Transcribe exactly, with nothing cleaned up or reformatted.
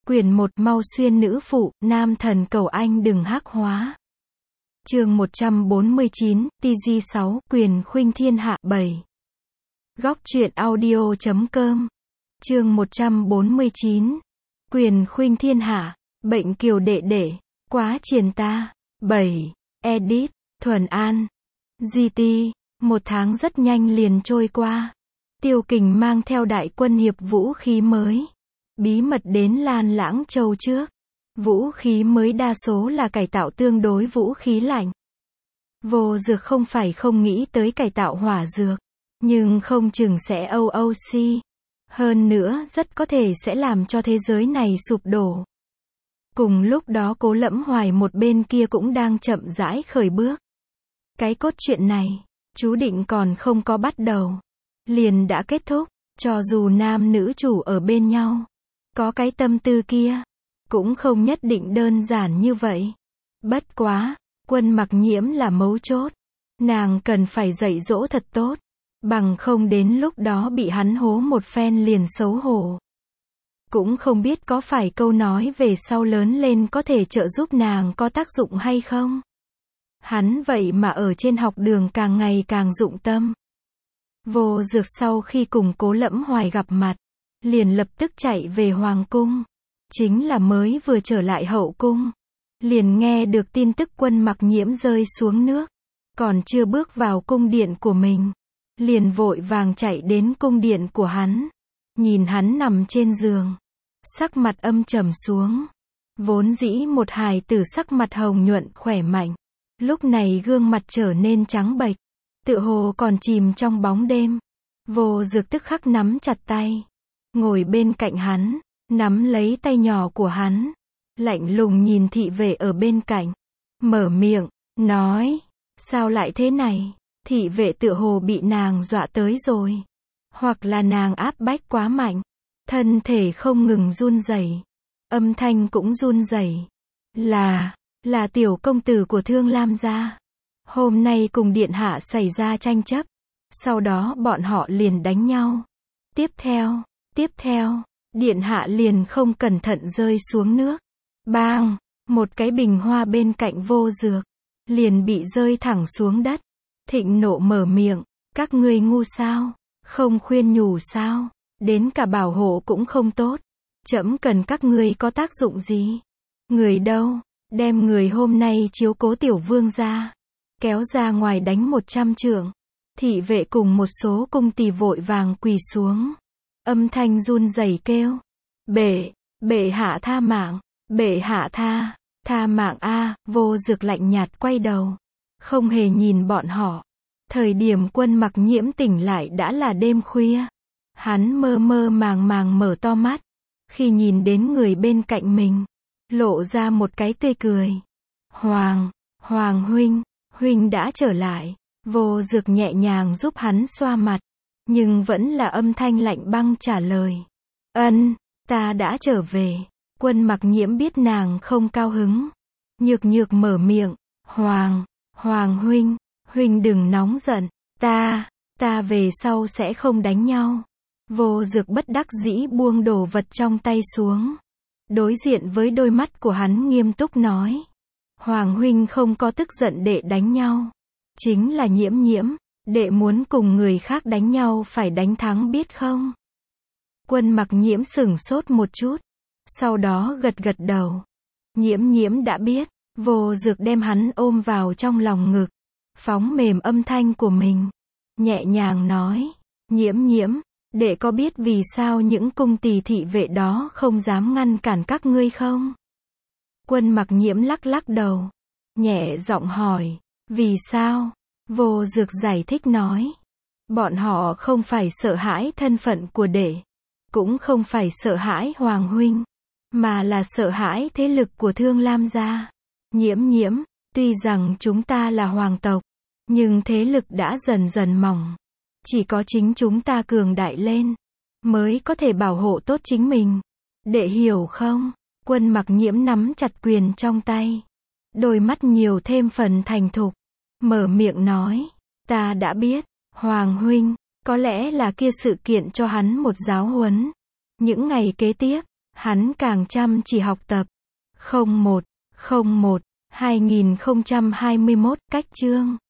Quyển một Mau xuyên nữ phụ, nam thần cầu anh đừng hắc hóa. Chương một trăm bốn mươi chín, tê giê sáu, Quyền khuynh thiên hạ bảy. Góc truyện audio chấm com. Chương một trăm bốn mươi chín. Quyền khuynh thiên hạ, bệnh kiều đệ đệ, quá triền ta. bảy. Edit, Thuần An. giê tê. Một tháng rất nhanh liền trôi qua. Tiêu Kình mang theo đại quân hiệp vũ khí mới. Bí mật đến Lan Lãng Châu trước. Vũ khí mới đa số là cải tạo tương đối vũ khí lạnh. Vô Dược không phải không nghĩ tới cải tạo hỏa dược, nhưng không chừng sẽ o o xê. Hơn nữa rất có thể sẽ làm cho thế giới này sụp đổ. Cùng lúc đó Cố Lẫm Hoài một bên kia cũng đang chậm rãi khởi bước. Cái cốt truyện này, chú định còn không có bắt đầu, liền đã kết thúc. Cho dù nam nữ chủ ở bên nhau, có cái tâm tư kia, cũng không nhất định đơn giản như vậy. Bất quá, Quân Mặc Nhiễm là mấu chốt. Nàng cần phải dạy dỗ thật tốt, bằng không đến lúc đó bị hắn hố một phen liền xấu hổ. Cũng không biết có phải câu nói về sau lớn lên có thể trợ giúp nàng có tác dụng hay không. Hắn vậy mà ở trên học đường càng ngày càng dụng tâm. Vô Dược sau khi cùng Cố Lẫm Hoài gặp mặt, liền lập tức chạy về Hoàng cung. Chính là mới vừa trở lại hậu cung, liền nghe được tin tức Quân Mặc Nhiễm rơi xuống nước. Còn chưa bước vào cung điện của mình, liền vội vàng chạy đến cung điện của hắn. Nhìn hắn nằm trên giường, sắc mặt âm trầm xuống. Vốn dĩ một hài tử sắc mặt hồng nhuận khỏe mạnh, lúc này gương mặt trở nên trắng bệch, tựa hồ còn chìm trong bóng đêm. Vô Dược tức khắc nắm chặt tay, ngồi bên cạnh hắn, nắm lấy tay nhỏ của hắn, lạnh lùng nhìn thị vệ ở bên cạnh, mở miệng, nói, sao lại thế này? Thị vệ tựa hồ bị nàng dọa tới rồi, hoặc là nàng áp bách quá mạnh, thân thể không ngừng run rẩy, âm thanh cũng run rẩy. Là, là tiểu công tử của Thương Lam gia. Hôm nay cùng điện hạ xảy ra tranh chấp, sau đó bọn họ liền đánh nhau. Tiếp theo, tiếp theo, điện hạ liền không cẩn thận rơi xuống nước. Bang, một cái bình hoa bên cạnh Vô Dược, liền bị rơi thẳng xuống đất. Thịnh nộ mở miệng, các ngươi ngu sao? Không khuyên nhủ sao? Đến cả bảo hộ cũng không tốt. Trẫm cần các ngươi có tác dụng gì? Người đâu? Đem người hôm nay chiếu cố tiểu vương ra, kéo ra ngoài đánh một trăm trượng. Thị vệ cùng một số cung tỳ vội vàng quỳ xuống, âm thanh run rẩy kêu, bệ, bệ hạ tha mạng, bệ hạ tha, tha mạng a. Vô Dược lạnh nhạt quay đầu, không hề nhìn bọn họ. Thời điểm Quân Mặc Nhiễm tỉnh lại đã là đêm khuya. Hắn mơ mơ màng màng mở to mắt, khi nhìn đến người bên cạnh mình, lộ ra một cái tươi cười. Hoàng, Hoàng huynh, huynh đã trở lại. Vô Dược nhẹ nhàng giúp hắn xoa mặt, nhưng vẫn là âm thanh lạnh băng trả lời. Ân, ta đã trở về. Quân Mặc Nhiễm biết nàng không cao hứng, nhược nhược mở miệng. Hoàng, Hoàng huynh, huynh đừng nóng giận, ta, ta về sau sẽ không đánh nhau. Vô Dược bất đắc dĩ buông đồ vật trong tay xuống, đối diện với đôi mắt của hắn nghiêm túc nói. Hoàng huynh không có tức giận đệ đánh nhau, chính là Nhiễm Nhiễm, đệ muốn cùng người khác đánh nhau phải đánh thắng biết không? Quân Mặc Nhiễm sửng sốt một chút, sau đó gật gật đầu. Nhiễm Nhiễm đã biết. Vô Dược đem hắn ôm vào trong lòng ngực, phóng mềm âm thanh của mình, nhẹ nhàng nói, Nhiễm Nhiễm, đệ có biết vì sao những cung tỳ thị vệ đó không dám ngăn cản các ngươi không? Quân Mặc Nhiễm lắc lắc đầu, nhẹ giọng hỏi, vì sao? Vô Dược giải thích nói, bọn họ không phải sợ hãi thân phận của đệ, cũng không phải sợ hãi Hoàng huynh, mà là sợ hãi thế lực của Thương Lam gia. Nhiễm Nhiễm, tuy rằng chúng ta là hoàng tộc, nhưng thế lực đã dần dần mỏng. Chỉ có chính chúng ta cường đại lên, mới có thể bảo hộ tốt chính mình. Đệ hiểu không? Quân Mặc Nhiễm nắm chặt quyền trong tay, đôi mắt nhiều thêm phần thành thục, mở miệng nói, ta đã biết, Hoàng huynh, có lẽ là kia sự kiện cho hắn một giáo huấn. Những ngày kế tiếp, hắn càng chăm chỉ học tập. không một không một hai nghìn không trăm hai mươi mốt Cách chương